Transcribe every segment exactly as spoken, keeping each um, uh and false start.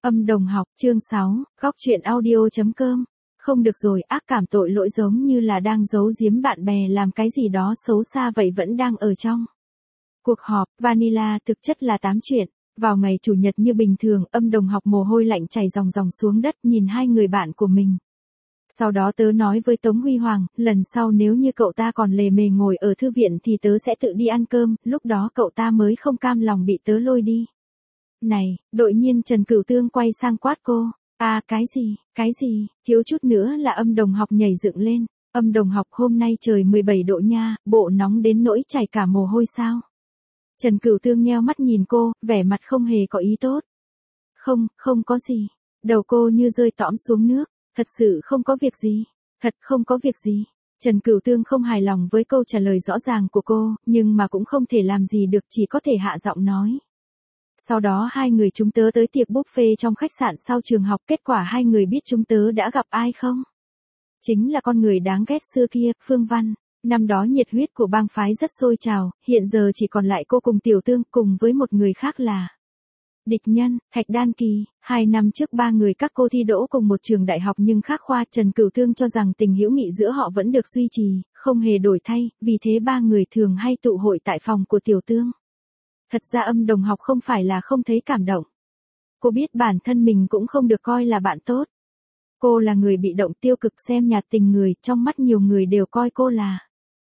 Âm đồng học, chương sáu, góc truyện audio chấm com. Không được rồi, ác cảm tội lỗi giống như là đang giấu giếm bạn bè làm cái gì đó xấu xa vậy vẫn đang ở trong. Cuộc họp, Vanilla thực chất là tám chuyện. Vào ngày chủ nhật như bình thường, âm đồng học mồ hôi lạnh chảy ròng ròng xuống đất nhìn hai người bạn của mình. Sau đó tớ nói với Tống Huy Hoàng, lần sau nếu như cậu ta còn lề mề ngồi ở thư viện thì tớ sẽ tự đi ăn cơm, lúc đó cậu ta mới không cam lòng bị tớ lôi đi. Này, đột nhiên Trần Cửu Tương quay sang quát cô. À cái gì, cái gì, thiếu chút nữa là âm đồng học nhảy dựng lên. Âm đồng học hôm nay trời mười bảy độ nha, bộ nóng đến nỗi chảy cả mồ hôi sao. Trần Cửu Tương nheo mắt nhìn cô, vẻ mặt không hề có ý tốt. Không, không có gì. Đầu cô như rơi tõm xuống nước. Thật sự không có việc gì. Thật không có việc gì. Trần Cửu Tương không hài lòng với câu trả lời rõ ràng của cô, nhưng mà cũng không thể làm gì được, chỉ có thể hạ giọng nói. Sau đó hai người chúng tớ tới tiệc buffet trong khách sạn sau trường học, kết quả hai người biết chúng tớ đã gặp ai không? Chính là con người đáng ghét xưa kia, Phương Văn. Năm đó nhiệt huyết của bang phái rất sôi trào, hiện giờ chỉ còn lại cô cùng Tiểu Tương cùng với một người khác là địch nhân, Thạch Đan Kỳ. Hai năm trước ba người các cô thi đỗ cùng một trường đại học nhưng khác khoa. Trần Cửu Tương cho rằng tình hữu nghị giữa họ vẫn được duy trì, không hề đổi thay, vì thế ba người thường hay tụ hội tại phòng của Tiểu Tương. Thật ra âm đồng học không phải là không thấy cảm động. Cô biết bản thân mình cũng không được coi là bạn tốt. Cô là người bị động tiêu cực xem nhạt tình người, trong mắt nhiều người đều coi cô là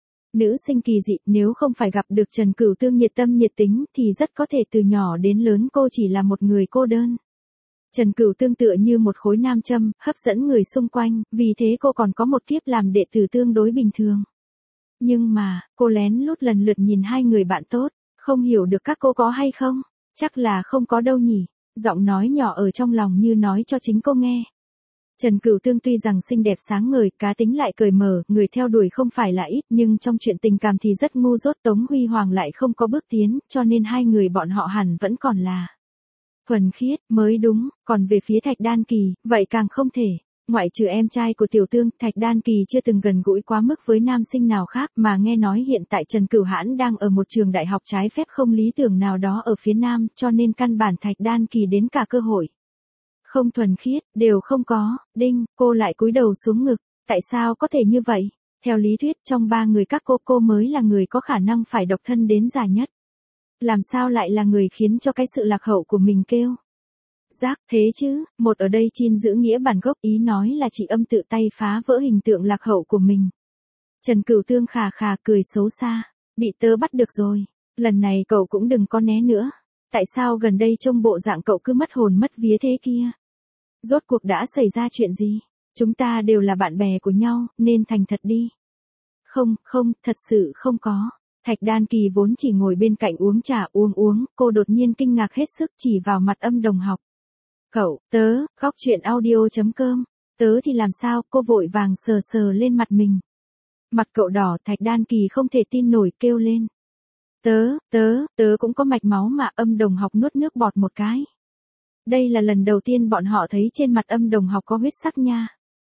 nữ sinh kỳ dị. Nếu không phải gặp được Trần Cửu Tương nhiệt tâm nhiệt tính thì rất có thể từ nhỏ đến lớn cô chỉ là một người cô đơn. Trần Cửu Tương tựa như một khối nam châm, hấp dẫn người xung quanh, vì thế cô còn có một kiếp làm đệ tử tương đối bình thường. Nhưng mà, cô lén lút lần lượt nhìn hai người bạn tốt. Không hiểu được các cô có hay không? Chắc là không có đâu nhỉ. Giọng nói nhỏ ở trong lòng như nói cho chính cô nghe. Trần Cửu Tương tuy rằng xinh đẹp sáng ngời, cá tính lại cởi mở, người theo đuổi không phải là ít, nhưng trong chuyện tình cảm thì rất ngu dốt. Tống Huy Hoàng lại không có bước tiến, cho nên hai người bọn họ hẳn vẫn còn là thuần khiết, mới đúng. Còn về phía Thạch Đan Kỳ, vậy càng không thể. Ngoại trừ em trai của Tiểu Tương, Thạch Đan Kỳ chưa từng gần gũi quá mức với nam sinh nào khác, mà nghe nói hiện tại Trần Cửu Hãn đang ở một trường đại học trái phép không lý tưởng nào đó ở phía Nam, cho nên căn bản Thạch Đan Kỳ đến cả cơ hội không thuần khiết, đều không có. Đinh, cô lại cúi đầu xuống ngực. Tại sao có thể như vậy? Theo lý thuyết, trong ba người các cô, cô mới là người có khả năng phải độc thân đến già nhất. Làm sao lại là người khiến cho cái sự lạc hậu của mình kêu giác thế chứ? Một ở đây chin giữ nghĩa bản gốc, ý nói là chị âm tự tay phá vỡ hình tượng lạc hậu của mình. Trần Cửu Tương khà khà cười xấu xa. Bị tớ bắt được rồi. Lần này cậu cũng đừng có né nữa. Tại sao gần đây trông bộ dạng cậu cứ mất hồn mất vía thế kia? Rốt cuộc đã xảy ra chuyện gì? Chúng ta đều là bạn bè của nhau, nên thành thật đi. Không, không, thật sự không có. Thạch Đan Kỳ vốn chỉ ngồi bên cạnh uống trà uống uống, cô đột nhiên kinh ngạc hết sức chỉ vào mặt âm đồng học. Cậu, tớ, góc truyện audio chấm com. Tớ thì làm sao? Cô vội vàng sờ sờ lên mặt mình. Mặt cậu đỏ, Thạch Đan Kỳ không thể tin nổi kêu lên. Tớ, tớ, tớ cũng có mạch máu mà. Âm đồng học nuốt nước bọt một cái. Đây là lần đầu tiên bọn họ thấy trên mặt âm đồng học có huyết sắc nha.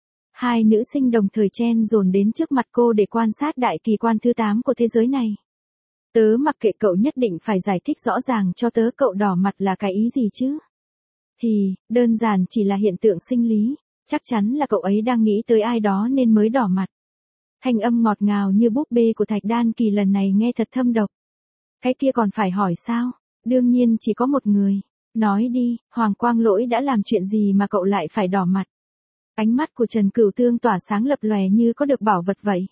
Hai nữ sinh đồng thời chen dồn đến trước mặt cô để quan sát đại kỳ quan thứ tám của thế giới này. Tớ mặc kệ cậu nhất định phải giải thích rõ ràng cho tớ, cậu đỏ mặt là cái ý gì chứ? Thì, đơn giản chỉ là hiện tượng sinh lý, chắc chắn là cậu ấy đang nghĩ tới ai đó nên mới đỏ mặt. Thanh âm ngọt ngào như búp bê của Thạch Đan Kỳ lần này nghe thật thâm độc. Cái kia còn phải hỏi sao? Đương nhiên chỉ có một người. Nói đi, Hoàng Quang Lỗi đã làm chuyện gì mà cậu lại phải đỏ mặt? Ánh mắt của Trần Cửu Tương tỏa sáng lập lòe như có được bảo vật vậy.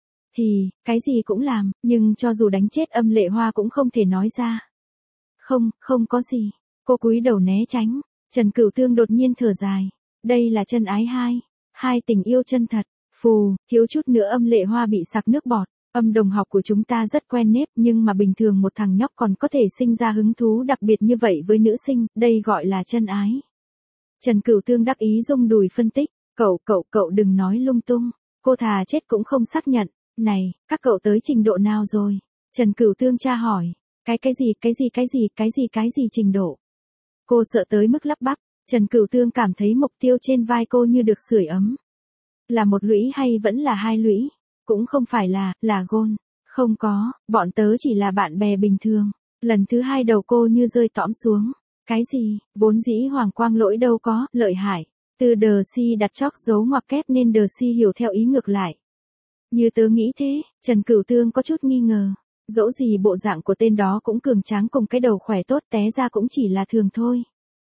Thì, cái gì cũng làm, nhưng cho dù đánh chết Âm Lệ Hoa cũng không thể nói ra. Không, không có gì. Cô cúi đầu né tránh. Trần Cửu Tương đột nhiên thở dài. Đây là chân ái hai. Hai tình yêu chân thật. Phù, thiếu chút nữa Âm Lệ Hoa bị sặc nước bọt. Âm đồng học của chúng ta rất quen nếp, nhưng mà bình thường một thằng nhóc còn có thể sinh ra hứng thú đặc biệt như vậy với nữ sinh, đây gọi là chân ái. Trần Cửu Tương đắc ý rung đùi phân tích. Cậu, cậu, cậu đừng nói lung tung. Cô thà chết cũng không xác nhận. Này, các cậu tới trình độ nào rồi? Trần Cửu Tương tra hỏi. Cái cái gì, cái gì, cái gì, cái gì, cái gì trình độ? Cô sợ tới mức lắp bắp. Trần Cửu Tương cảm thấy mục tiêu trên vai cô như được sưởi ấm. Là một lũy hay vẫn là hai lũy? Cũng không phải là, là gôn. Không có, bọn tớ chỉ là bạn bè bình thường. Lần thứ hai đầu cô như rơi tõm xuống. Cái gì, vốn dĩ Hoàng Quang Lỗi đâu có, lợi hại. Từ đờ si đặt chóc dấu ngoặc kép nên đờ si hiểu theo ý ngược lại. Như tớ nghĩ thế, Trần Cửu Tương có chút nghi ngờ. Dẫu gì bộ dạng của tên đó cũng cường tráng cùng cái đầu khỏe tốt, té ra cũng chỉ là thường thôi.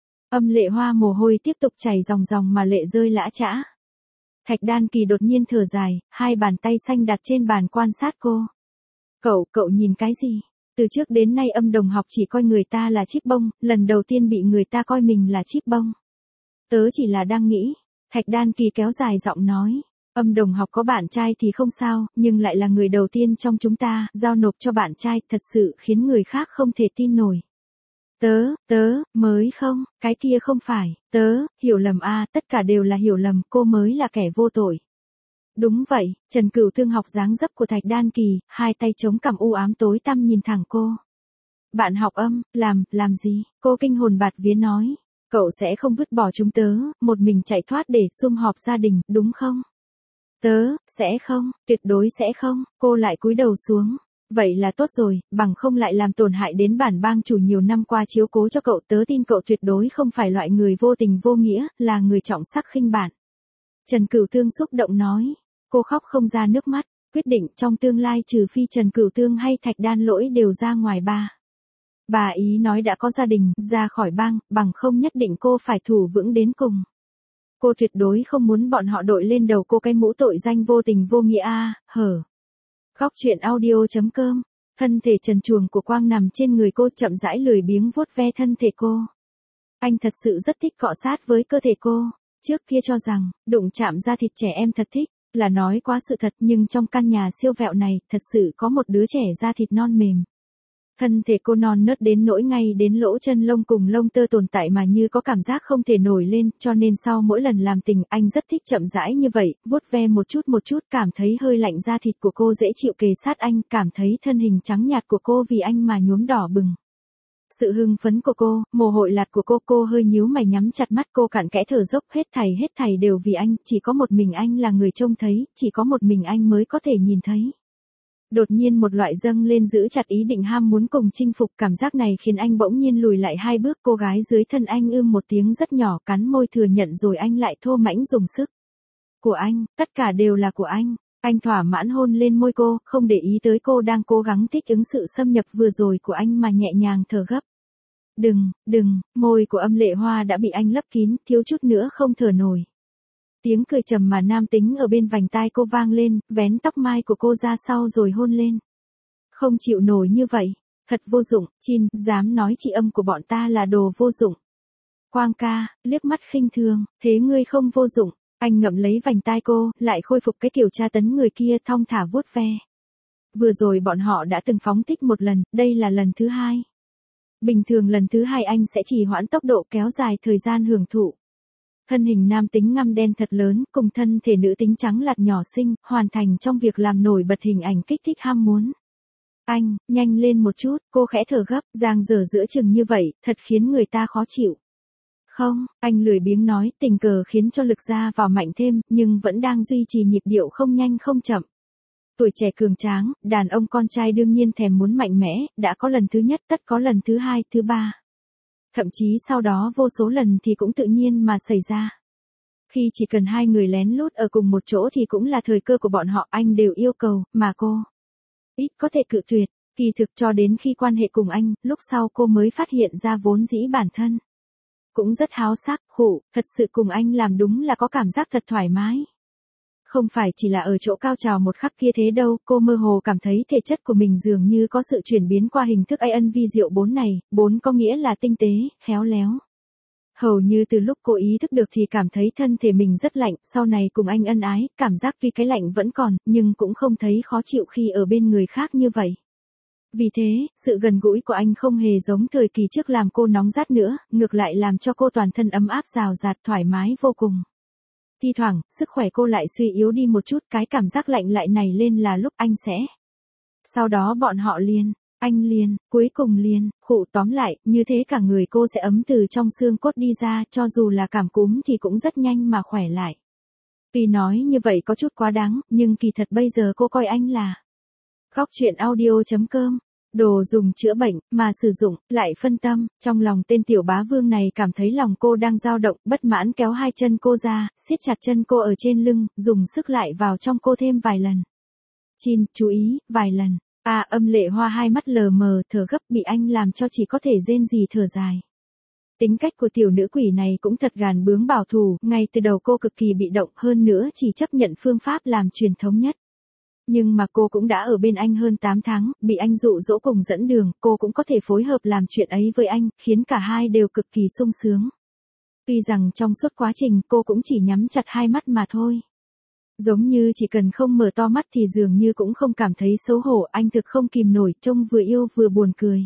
Âm Lệ Hoa mồ hôi tiếp tục chảy ròng ròng mà lệ rơi lã chã. Thạch Đan Kỳ đột nhiên thở dài, hai bàn tay xanh đặt trên bàn quan sát cô. Cậu, cậu nhìn cái gì? Từ trước đến nay Âm Đồng Học chỉ coi người ta là chíp bông, lần đầu tiên bị người ta coi mình là chíp bông. Tớ chỉ là đang nghĩ. Thạch Đan Kỳ kéo dài giọng nói. Âm Đồng Học có bạn trai thì không sao, nhưng lại là người đầu tiên trong chúng ta, giao nộp cho bạn trai, thật sự khiến người khác không thể tin nổi. Tớ, tớ, mới không, cái kia không phải, tớ, hiểu lầm a, tất cả đều là hiểu lầm, cô mới là kẻ vô tội. Đúng vậy, Trần Cửu Tương học dáng dấp của Thạch Đan Kỳ, hai tay chống cằm u ám tối tăm nhìn thẳng cô. Bạn học âm, làm, làm gì? Cô kinh hồn bạt vía nói. Cậu sẽ không vứt bỏ chúng tớ, một mình chạy thoát để sum họp gia đình, đúng không? Tớ, sẽ không, tuyệt đối sẽ không, cô lại cúi đầu xuống. Vậy là tốt rồi, bằng không lại làm tổn hại đến bản bang chủ nhiều năm qua chiếu cố cho cậu, tớ tin cậu tuyệt đối không phải loại người vô tình vô nghĩa, là người trọng sắc khinh bạn. Trần Cửu Tương xúc động nói, cô khóc không ra nước mắt, quyết định trong tương lai trừ phi Trần Cửu Tương hay Thạch Đan Lỗi đều ra ngoài ba. Bà ý nói đã có gia đình, ra khỏi bang, bằng không nhất định cô phải thủ vững đến cùng. Cô tuyệt đối không muốn bọn họ đội lên đầu cô cái mũ tội danh vô tình vô nghĩa a, hở. Góc truyện audio chấm com, thân thể trần truồng của Quang nằm trên người cô chậm rãi lười biếng vuốt ve thân thể cô. Anh thật sự rất thích cọ sát với cơ thể cô, trước kia cho rằng, đụng chạm da thịt trẻ em thật thích, là nói quá sự thật nhưng trong căn nhà siêu vẹo này, thật sự có một đứa trẻ da thịt non mềm. Thân thể cô non nớt đến nỗi ngay đến lỗ chân lông cùng lông tơ tồn tại mà như có cảm giác không thể nổi lên, cho nên sau mỗi lần làm tình anh rất thích chậm rãi như vậy, vuốt ve một chút một chút, cảm thấy hơi lạnh da thịt của cô dễ chịu kề sát anh, cảm thấy thân hình trắng nhạt của cô vì anh mà nhuốm đỏ bừng. Sự hưng phấn của cô, mồ hôi lạt của cô, cô hơi nhíu mày nhắm chặt mắt, cô cạn kẽ thở dốc, hết thảy hết thảy đều vì anh, chỉ có một mình anh là người trông thấy, chỉ có một mình anh mới có thể nhìn thấy. Đột nhiên một loại dâng lên giữ chặt ý định ham muốn cùng chinh phục, cảm giác này khiến anh bỗng nhiên lùi lại hai bước, cô gái dưới thân anh ưm một tiếng rất nhỏ, cắn môi thừa nhận rồi anh lại thô mãnh dùng sức. Của anh, tất cả đều là của anh. Anh thỏa mãn hôn lên môi cô, không để ý tới cô đang cố gắng thích ứng sự xâm nhập vừa rồi của anh mà nhẹ nhàng thở gấp. Đừng, đừng, môi của Âm Lệ Hoa đã bị anh lấp kín, thiếu chút nữa không thở nổi. Tiếng cười trầm mà nam tính ở bên vành tai cô vang lên, vén tóc mai của cô ra sau rồi hôn lên. Không chịu nổi như vậy, thật vô dụng, Chin, dám nói chị Âm của bọn ta là đồ vô dụng. Quang ca, liếc mắt khinh thường, thế ngươi không vô dụng, anh ngậm lấy vành tai cô, lại khôi phục cái kiểu tra tấn người kia thong thả vuốt ve. Vừa rồi bọn họ đã từng phóng thích một lần, đây là lần thứ hai. Bình thường lần thứ hai anh sẽ chỉ hoãn tốc độ kéo dài thời gian hưởng thụ. Thân hình nam tính ngăm đen thật lớn, cùng thân thể nữ tính trắng lạt nhỏ xinh, hoàn thành trong việc làm nổi bật hình ảnh kích thích ham muốn. Anh, nhanh lên một chút, cô khẽ thở gấp, giang dở giữa chừng như vậy, thật khiến người ta khó chịu. Không, anh lười biếng nói, tình cờ khiến cho lực ra vào mạnh thêm, nhưng vẫn đang duy trì nhịp điệu không nhanh không chậm. Tuổi trẻ cường tráng, đàn ông con trai đương nhiên thèm muốn mạnh mẽ, đã có lần thứ nhất tất có lần thứ hai, thứ ba. Thậm chí sau đó vô số lần thì cũng tự nhiên mà xảy ra. Khi chỉ cần hai người lén lút ở cùng một chỗ thì cũng là thời cơ của bọn họ, anh đều yêu cầu, mà cô ít có thể cự tuyệt. Kỳ thực cho đến khi quan hệ cùng anh, lúc sau cô mới phát hiện ra vốn dĩ bản thân cũng rất háo sắc, khổ, thật sự cùng anh làm đúng là có cảm giác thật thoải mái. Không phải chỉ là ở chỗ cao trào một khắc kia thế đâu, cô mơ hồ cảm thấy thể chất của mình dường như có sự chuyển biến qua hình thức an vi diệu bốn này, bốn có nghĩa là tinh tế, khéo léo. Hầu như từ lúc cô ý thức được thì cảm thấy thân thể mình rất lạnh, sau này cùng anh ân ái, cảm giác tuy cái lạnh vẫn còn, nhưng cũng không thấy khó chịu khi ở bên người khác như vậy. Vì thế, sự gần gũi của anh không hề giống thời kỳ trước làm cô nóng rát nữa, ngược lại làm cho cô toàn thân ấm áp rào rạt thoải mái vô cùng. Thi thoảng, sức khỏe cô lại suy yếu đi một chút, cái cảm giác lạnh lại này lên là lúc anh sẽ. Sau đó bọn họ liền, anh liền, cuối cùng liền, khụ tóm lại, như thế cả người cô sẽ ấm từ trong xương cốt đi ra, cho dù là cảm cúm thì cũng rất nhanh mà khỏe lại. Tuy nói như vậy có chút quá đáng, nhưng kỳ thật bây giờ cô coi anh là. Góc truyện audio chấm com đồ dùng chữa bệnh, mà sử dụng, lại phân tâm. Trong lòng tên tiểu bá vương này cảm thấy lòng cô đang dao động, bất mãn kéo hai chân cô ra, siết chặt chân cô ở trên lưng, dùng sức lại vào trong cô thêm vài lần. Chin, chú ý, vài lần. À, Âm Lệ Hoa hai mắt lờ mờ, thở gấp, bị anh làm cho chỉ có thể rên rỉ thở dài. Tính cách của tiểu nữ quỷ này cũng thật gàn bướng bảo thủ, ngay từ đầu cô cực kỳ bị động, hơn nữa chỉ chấp nhận phương pháp làm truyền thống nhất. Nhưng mà cô cũng đã ở bên anh hơn tám tháng, bị anh dụ dỗ cùng dẫn đường, cô cũng có thể phối hợp làm chuyện ấy với anh, khiến cả hai đều cực kỳ sung sướng. Tuy rằng trong suốt quá trình cô cũng chỉ nhắm chặt hai mắt mà thôi. Giống như chỉ cần không mở to mắt thì dường như cũng không cảm thấy xấu hổ, anh thực không kìm nổi, trông vừa yêu vừa buồn cười.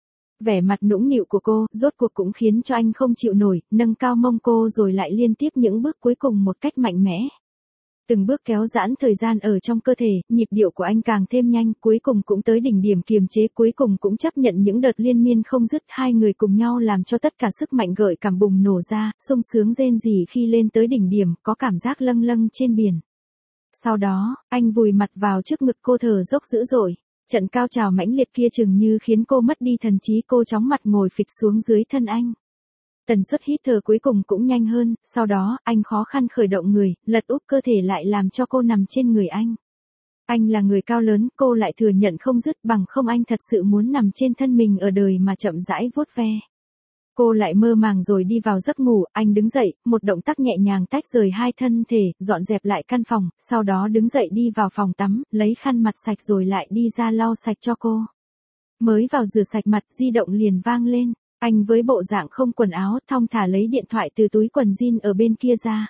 Vẻ mặt nũng nịu của cô, rốt cuộc cũng khiến cho anh không chịu nổi, nâng cao mông cô rồi lại liên tiếp những bước cuối cùng một cách mạnh mẽ. Từng bước kéo giãn thời gian ở trong cơ thể, nhịp điệu của anh càng thêm nhanh, cuối cùng cũng tới đỉnh điểm kiềm chế, cuối cùng cũng chấp nhận những đợt liên miên không dứt, hai người cùng nhau làm cho tất cả sức mạnh gợi cảm bùng nổ ra, sung sướng rên rỉ khi lên tới đỉnh điểm, có cảm giác lâng lâng trên biển. Sau đó, anh vùi mặt vào trước ngực cô thở dốc dữ dội. Trận cao trào mãnh liệt kia chừng như khiến cô mất đi thần trí, cô chóng mặt ngồi phịch xuống dưới thân anh. Tần suất hít thở cuối cùng cũng nhanh hơn, sau đó, anh khó khăn khởi động người, lật úp cơ thể lại làm cho cô nằm trên người anh. Anh là người cao lớn, cô lại thừa nhận không dứt, bằng không anh thật sự muốn nằm trên thân mình ở đời mà chậm rãi vuốt ve. Cô lại mơ màng rồi đi vào giấc ngủ, anh đứng dậy, một động tác nhẹ nhàng tách rời hai thân thể, dọn dẹp lại căn phòng, sau đó đứng dậy đi vào phòng tắm, lấy khăn mặt sạch rồi lại đi ra lau sạch cho cô. Mới vào rửa sạch mặt, di động liền vang lên, anh với bộ dạng không quần áo, thong thả lấy điện thoại từ túi quần jean ở bên kia ra.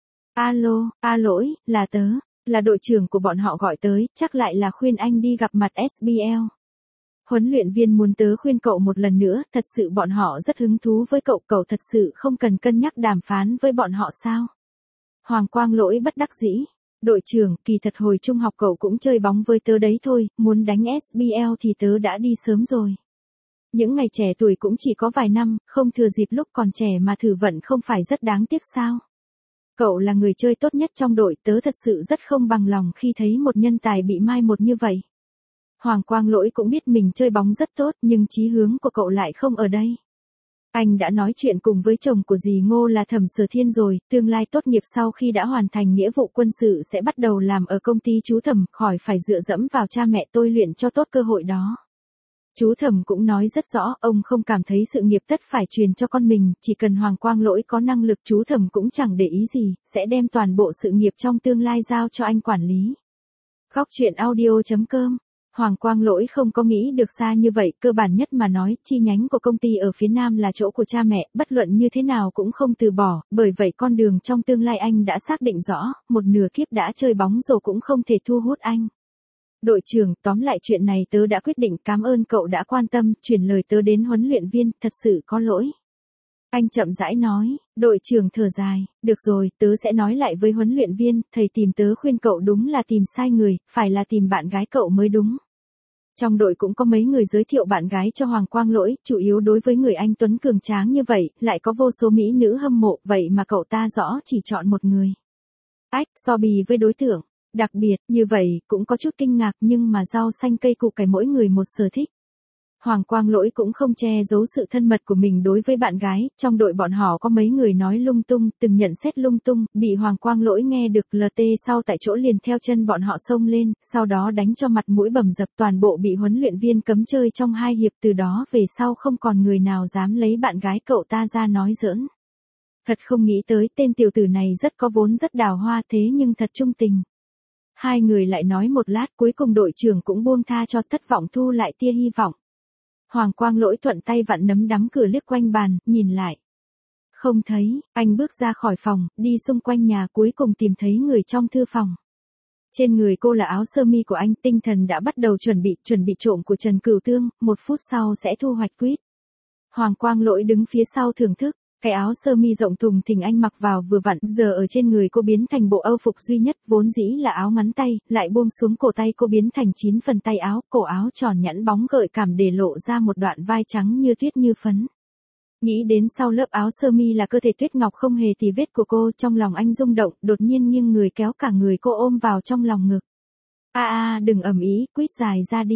Alo, a lỗi, là tớ, là đội trưởng của bọn họ gọi tới, chắc lại là khuyên anh đi gặp mặt ét bê lờ. Huấn luyện viên muốn tớ khuyên cậu một lần nữa, thật sự bọn họ rất hứng thú với cậu, cậu thật sự không cần cân nhắc đàm phán với bọn họ sao? Hoàng Quang Lỗi bất đắc dĩ. Đội trưởng, kỳ thật hồi trung học cậu cũng chơi bóng với tớ đấy thôi, muốn đánh ét bê lờ thì tớ đã đi sớm rồi. Những ngày trẻ tuổi cũng chỉ có vài năm, không thừa dịp lúc còn trẻ mà thử vận không phải rất đáng tiếc sao? Cậu là người chơi tốt nhất trong đội, tớ thật sự rất không bằng lòng khi thấy một nhân tài bị mai một như vậy. Hoàng Quang Lỗi cũng biết mình chơi bóng rất tốt, nhưng chí hướng của cậu lại không ở đây. Anh đã nói chuyện cùng với chồng của dì Ngô là Thẩm Sở Thiên rồi, tương lai tốt nghiệp sau khi đã hoàn thành nghĩa vụ quân sự sẽ bắt đầu làm ở công ty chú Thẩm, khỏi phải dựa dẫm vào cha mẹ tôi luyện cho tốt cơ hội đó. Chú Thẩm cũng nói rất rõ, ông không cảm thấy sự nghiệp tất phải truyền cho con mình, chỉ cần Hoàng Quang Lỗi có năng lực chú Thẩm cũng chẳng để ý gì, sẽ đem toàn bộ sự nghiệp trong tương lai giao cho anh quản lý. Góc truyện audio chấm com. Hoàng Quang Lỗi không có nghĩ được xa như vậy, cơ bản nhất mà nói, chi nhánh của công ty ở phía Nam là chỗ của cha mẹ, bất luận như thế nào cũng không từ bỏ, bởi vậy con đường trong tương lai anh đã xác định rõ, một nửa kiếp đã chơi bóng rồi cũng không thể thu hút anh. Đội trưởng, tóm lại chuyện này tớ đã quyết định, cảm ơn cậu đã quan tâm, chuyển lời tớ đến huấn luyện viên, thật sự có lỗi. Anh chậm rãi nói, đội trưởng thở dài, được rồi, tớ sẽ nói lại với huấn luyện viên, thầy tìm tớ khuyên cậu đúng là tìm sai người, phải là tìm bạn gái cậu mới đúng. Trong đội cũng có mấy người giới thiệu bạn gái cho Hoàng Quang Lỗi, chủ yếu đối với người anh tuấn cường tráng như vậy, lại có vô số mỹ nữ hâm mộ, vậy mà cậu ta rõ chỉ chọn một người. Ách, so bì với đối tượng, đặc biệt, như vậy, cũng có chút kinh ngạc nhưng mà rau xanh cây củ cải mỗi người một sở thích. Hoàng Quang Lỗi cũng không che giấu sự thân mật của mình đối với bạn gái, trong đội bọn họ có mấy người nói lung tung, từng nhận xét lung tung, bị Hoàng Quang Lỗi nghe được lờ tê sau tại chỗ liền theo chân bọn họ xông lên, sau đó đánh cho mặt mũi bầm dập, toàn bộ bị huấn luyện viên cấm chơi trong hai hiệp, từ đó về sau không còn người nào dám lấy bạn gái cậu ta ra nói giỡn. Thật không nghĩ tới tên tiểu tử này rất có vốn rất đào hoa thế nhưng thật trung tình. Hai người lại nói một lát, cuối cùng đội trưởng cũng buông tha cho, thất vọng thu lại tia hy vọng. Hoàng Quang Lỗi thuận tay vặn nắm đấm cửa liếc quanh bàn, nhìn lại. Không thấy, anh bước ra khỏi phòng, đi xung quanh nhà, cuối cùng tìm thấy người trong thư phòng. Trên người cô là áo sơ mi của anh, tinh thần đã bắt đầu chuẩn bị, chuẩn bị trộm của Trần Cửu Tương, một phút sau sẽ thu hoạch quýt. Hoàng Quang Lỗi đứng phía sau thưởng thức. Cái áo sơ mi rộng thùng thình anh mặc vào vừa vặn, giờ ở trên người cô biến thành bộ âu phục duy nhất, vốn dĩ là áo ngắn tay, lại buông xuống cổ tay cô biến thành chín phần tay áo, cổ áo tròn nhẵn bóng gợi cảm để lộ ra một đoạn vai trắng như tuyết như phấn. Nghĩ đến sau lớp áo sơ mi là cơ thể tuyết ngọc không hề tì vết của cô, trong lòng anh rung động, đột nhiên nghiêng người kéo cả người cô ôm vào trong lòng ngực. A a, đừng ầm ĩ, quýt dài ra đi.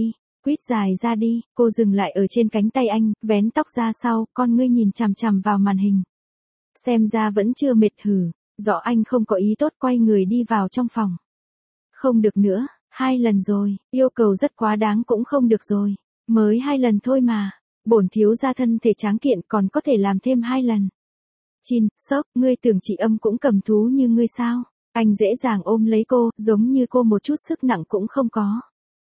quýt dài ra đi, cô dừng lại ở trên cánh tay anh, vén tóc ra sau, con ngươi nhìn chằm chằm vào màn hình. Xem ra vẫn chưa mệt hử, rõ anh không có ý tốt quay người đi vào trong phòng. Không được nữa, hai lần rồi, yêu cầu rất quá đáng cũng không được rồi. Mới hai lần thôi mà, bổn thiếu gia thân thể tráng kiện còn có thể làm thêm hai lần. Chin, sốc, ngươi tưởng chị Âm cũng cầm thú như ngươi sao? Anh dễ dàng ôm lấy cô, giống như cô một chút sức nặng cũng không có.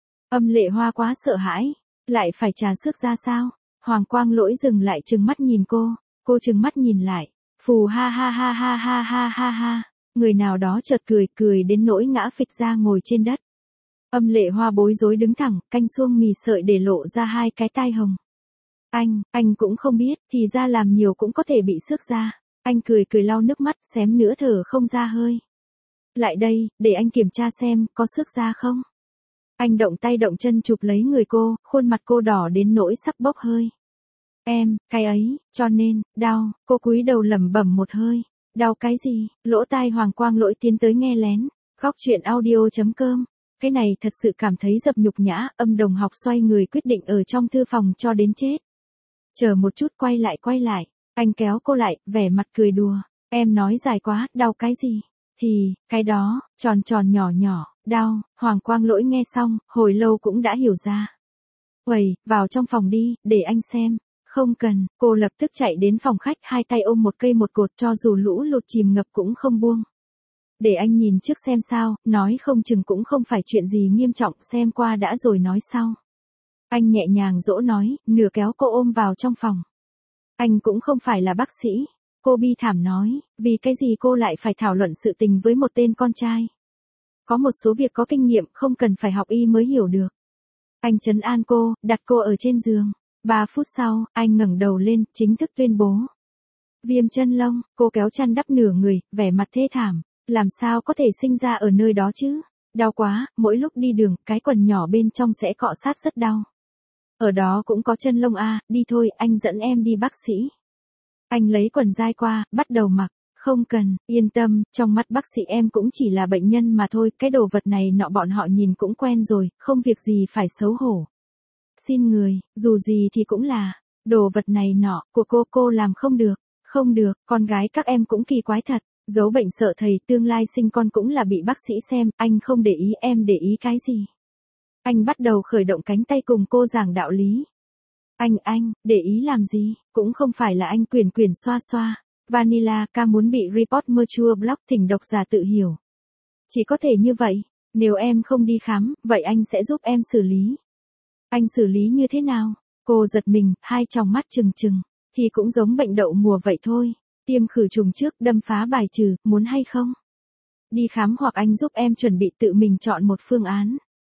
Âm Lệ Hoa quá sợ hãi, lại phải trả sức ra sao? Hoàng Quang Lỗi dừng lại trừng mắt nhìn cô, cô trừng mắt nhìn lại, phù ha ha ha ha ha ha ha ha, người nào đó chợt cười, cười đến nỗi ngã phịch ra ngồi trên đất. Âm Lệ Hoa bối rối đứng thẳng, canh xuông mì sợi để lộ ra hai cái tai hồng. Anh, anh cũng không biết, thì ra làm nhiều cũng có thể bị xước ra. Anh cười cười lau nước mắt, xém nữa thở không ra hơi. Lại đây, để anh kiểm tra xem, có xước ra không? Anh động tay động chân chụp lấy người cô, khuôn mặt cô đỏ đến nỗi sắp bốc hơi. Em, cái ấy, cho nên, đau, cô cúi đầu lẩm bẩm một hơi. Đau cái gì? Lỗ tai Hoàng Quang Lỗi tiến tới nghe lén. Góc chuyện audio chấm com. Cái này thật sự cảm thấy dập nhục nhã, Âm Đồng Học xoay người quyết định ở trong thư phòng cho đến chết. Chờ một chút, quay lại quay lại. Anh kéo cô lại, vẻ mặt cười đùa. Em nói dài quá, đau cái gì? Thì, cái đó, tròn tròn nhỏ nhỏ, đau. Hoàng Quang Lỗi nghe xong, hồi lâu cũng đã hiểu ra. Uầy, vào trong phòng đi, để anh xem. Không cần, cô lập tức chạy đến phòng khách, hai tay ôm một cây một cột, cho dù lũ lụt chìm ngập cũng không buông. Để anh nhìn trước xem sao, nói không chừng cũng không phải chuyện gì nghiêm trọng, xem qua đã rồi nói sau. Anh nhẹ nhàng dỗ nói, nửa kéo cô ôm vào trong phòng. Anh cũng không phải là bác sĩ. Cô bi thảm nói, vì cái gì cô lại phải thảo luận sự tình với một tên con trai. Có một số việc có kinh nghiệm không cần phải học y mới hiểu được. Anh trấn an cô, đặt cô ở trên giường. Ba phút sau, anh ngẩng đầu lên, chính thức tuyên bố. Viêm chân lông, cô kéo chăn đắp nửa người, vẻ mặt thê thảm. Làm sao có thể sinh ra ở nơi đó chứ? Đau quá, mỗi lúc đi đường, cái quần nhỏ bên trong sẽ cọ sát rất đau. Ở đó cũng có chân lông à, đi thôi, anh dẫn em đi bác sĩ. Anh lấy quần dai qua, bắt đầu mặc. Không cần, yên tâm, trong mắt bác sĩ em cũng chỉ là bệnh nhân mà thôi, cái đồ vật này nọ bọn họ nhìn cũng quen rồi, không việc gì phải xấu hổ. Xin người, dù gì thì cũng là, đồ vật này nọ, của cô cô làm không được, không được, con gái các em cũng kỳ quái thật, giấu bệnh sợ thầy, tương lai sinh con cũng là bị bác sĩ xem, anh không để ý, em để ý cái gì. Anh bắt đầu khởi động cánh tay cùng cô giảng đạo lý. Anh, anh, để ý làm gì, cũng không phải là anh quyền quyền xoa xoa. Vanilla ca muốn bị report mature block, thỉnh độc giả tự hiểu. Chỉ có thể như vậy, nếu em không đi khám, vậy anh sẽ giúp em xử lý. Anh xử lý như thế nào? Cô giật mình, hai tròng mắt trừng trừng, thì cũng giống bệnh đậu mùa vậy thôi. Tiêm khử trùng trước, đâm phá bài trừ, muốn hay không? Đi khám hoặc anh giúp em chuẩn bị tự mình chọn một phương án.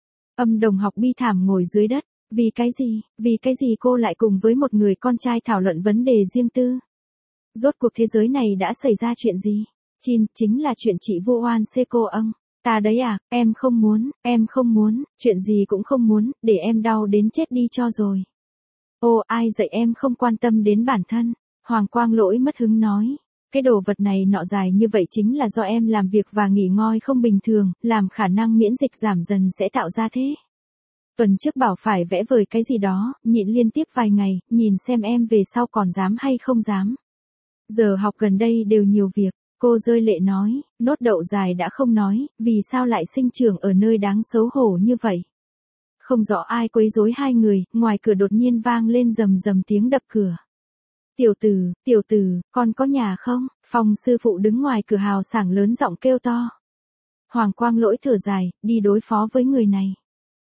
Âm Đồng Học bi thảm ngồi dưới đất. Vì cái gì, vì cái gì cô lại cùng với một người con trai thảo luận vấn đề riêng tư? Rốt cuộc thế giới này đã xảy ra chuyện gì? Chin, chính là chuyện chị Vu Oan xê cô Âm. Ta đấy à, em không muốn, em không muốn, chuyện gì cũng không muốn, để em đau đến chết đi cho rồi. Ô, ai dạy em không quan tâm đến bản thân? Hoàng Quang Lỗi mất hứng nói. Cái đồ vật này nọ dài như vậy chính là do em làm việc và nghỉ ngơi không bình thường, làm khả năng miễn dịch giảm dần sẽ tạo ra thế. Tuần trước bảo phải vẽ vời cái gì đó, nhịn liên tiếp vài ngày, nhìn xem em về sau còn dám hay không dám. Giờ học gần đây đều nhiều việc, cô rơi lệ nói, nốt đậu dài đã không nói, vì sao lại sinh trưởng ở nơi đáng xấu hổ như vậy. Không rõ ai quấy rối hai người, ngoài cửa đột nhiên vang lên rầm rầm tiếng đập cửa. Tiểu tử, tiểu tử, con có nhà không? Phong sư phụ đứng ngoài cửa hào sảng lớn giọng kêu to. Hoàng Quang Lỗi thở dài, đi đối phó với người này.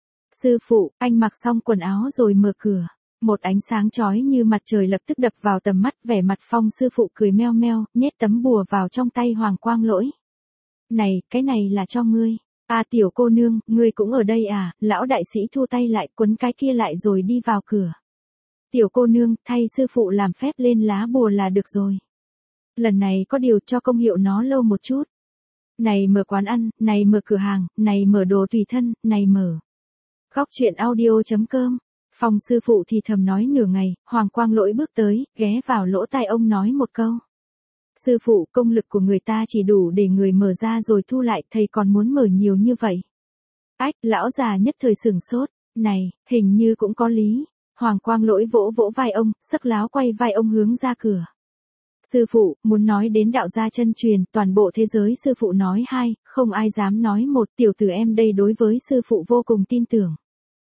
Sư phụ, anh mặc xong quần áo rồi mở cửa. Một ánh sáng chói như mặt trời lập tức đập vào tầm mắt, vẻ mặt Phong sư phụ cười meo meo, nhét tấm bùa vào trong tay Hoàng Quang Lỗi. Này, cái này là cho ngươi. À tiểu cô nương, ngươi cũng ở đây à? Lão đại sĩ thu tay lại, quấn cái kia lại rồi đi vào cửa. Tiểu cô nương, thay sư phụ làm phép lên lá bùa là được rồi. Lần này có điều cho công hiệu nó lâu một chút. Này mở quán ăn, này mở cửa hàng, này mở đồ tùy thân, này mở. Góc chuyện audio chấm com. Phong sư phụ thì thầm nói nửa ngày, Hoàng Quang Lỗi bước tới, ghé vào lỗ tai ông nói một câu. Sư phụ, công lực của người ta chỉ đủ để người mở ra rồi thu lại, thầy còn muốn mở nhiều như vậy. Ách, lão già nhất thời sửng sốt, Này, hình như cũng có lý. Hoàng Quang Lỗi vỗ vỗ vai ông, sấc láo quay vai ông hướng ra cửa. Sư phụ, muốn nói đến đạo gia chân truyền, toàn bộ thế giới sư phụ nói hai, không ai dám nói một, tiểu tử em đây đối với sư phụ vô cùng tin tưởng.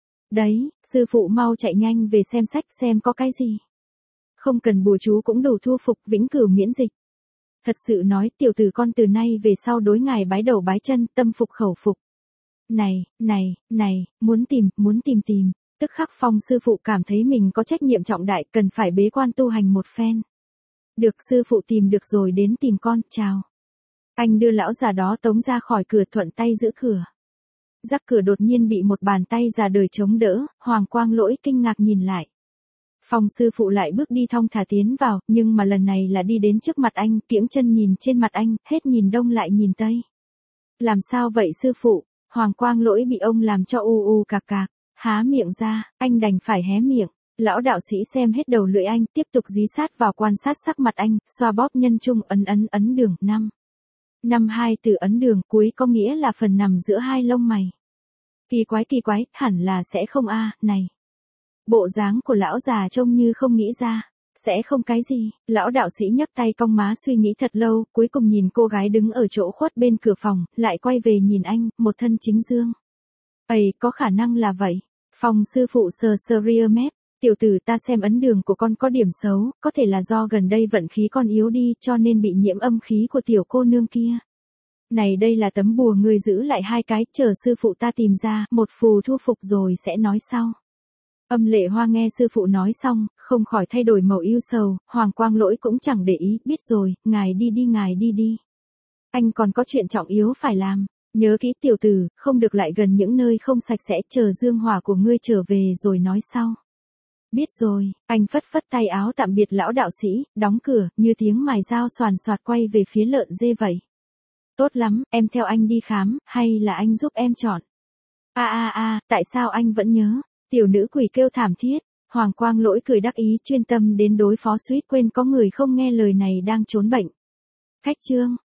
Đấy, sư phụ mau chạy nhanh về xem sách xem có cái gì. Không cần bùa chú cũng đủ thu phục vĩnh cửu miễn dịch. Thật sự nói tiểu tử con từ nay về sau đối ngài bái đầu bái chân, tâm phục khẩu phục. Này, này, này, muốn tìm, muốn tìm tìm. Tức khắc Phong sư phụ cảm thấy mình có trách nhiệm trọng đại, cần phải bế quan tu hành một phen. Được, sư phụ tìm được rồi, đến tìm con, chào. Anh đưa lão già đó tống ra khỏi cửa, thuận tay giữ cửa. Rắc cửa đột nhiên bị một bàn tay già đời chống đỡ, Hoàng Quang Lỗi kinh ngạc nhìn lại. Phong sư phụ lại bước đi thong thả tiến vào, nhưng mà lần này là đi đến trước mặt anh, kiễng chân nhìn trên mặt anh, hết nhìn đông lại nhìn tây. Làm sao vậy sư phụ? Hoàng Quang Lỗi bị ông làm cho u u cạc cạc, há miệng ra, anh đành phải hé miệng. Lão đạo sĩ xem hết đầu lưỡi anh, tiếp tục dí sát vào quan sát sắc mặt anh, xoa bóp nhân trung ấn ấn ấn đường, năm. Năm hai từ ấn đường cuối có nghĩa là phần nằm giữa hai lông mày. Kỳ quái kỳ quái, hẳn là sẽ không a, này. Bộ dáng của lão già trông như không nghĩ ra, sẽ không cái gì, lão đạo sĩ nhấc tay cong má suy nghĩ thật lâu, cuối cùng nhìn cô gái đứng ở chỗ khuất bên cửa phòng, lại quay về nhìn anh, một thân chính dương. Ây, có khả năng là vậy. Phong sư phụ sờ sờ ria mép, tiểu tử ta xem ấn đường của con có điểm xấu, có thể là do gần đây vận khí con yếu đi cho nên bị nhiễm âm khí của tiểu cô nương kia. Này đây là tấm bùa ngươi giữ lại hai cái, chờ sư phụ ta tìm ra, một phù thu phục rồi sẽ nói sau. Âm Lệ Hoa nghe sư phụ nói xong, không khỏi thay đổi màu ưu sầu, Hoàng Quang Lỗi cũng chẳng để ý, biết rồi, ngài đi đi ngài đi đi. Anh còn có chuyện trọng yếu phải làm, nhớ kỹ tiểu tử, không được lại gần những nơi không sạch sẽ, chờ dương hỏa của ngươi trở về rồi nói sau. Biết rồi, anh phất phất tay áo tạm biệt lão đạo sĩ, đóng cửa, như tiếng mài dao xoàn xoạt quay về phía lợn dê vậy. Tốt lắm, em theo anh đi khám, hay là anh giúp em chọn? A a a, tại sao anh vẫn nhớ? Tiểu nữ quỷ kêu thảm thiết, Hoàng Quang Lỗi cười đắc ý chuyên tâm đến đối phó suýt quên có người không nghe lời này đang trốn bệnh. Khách trương.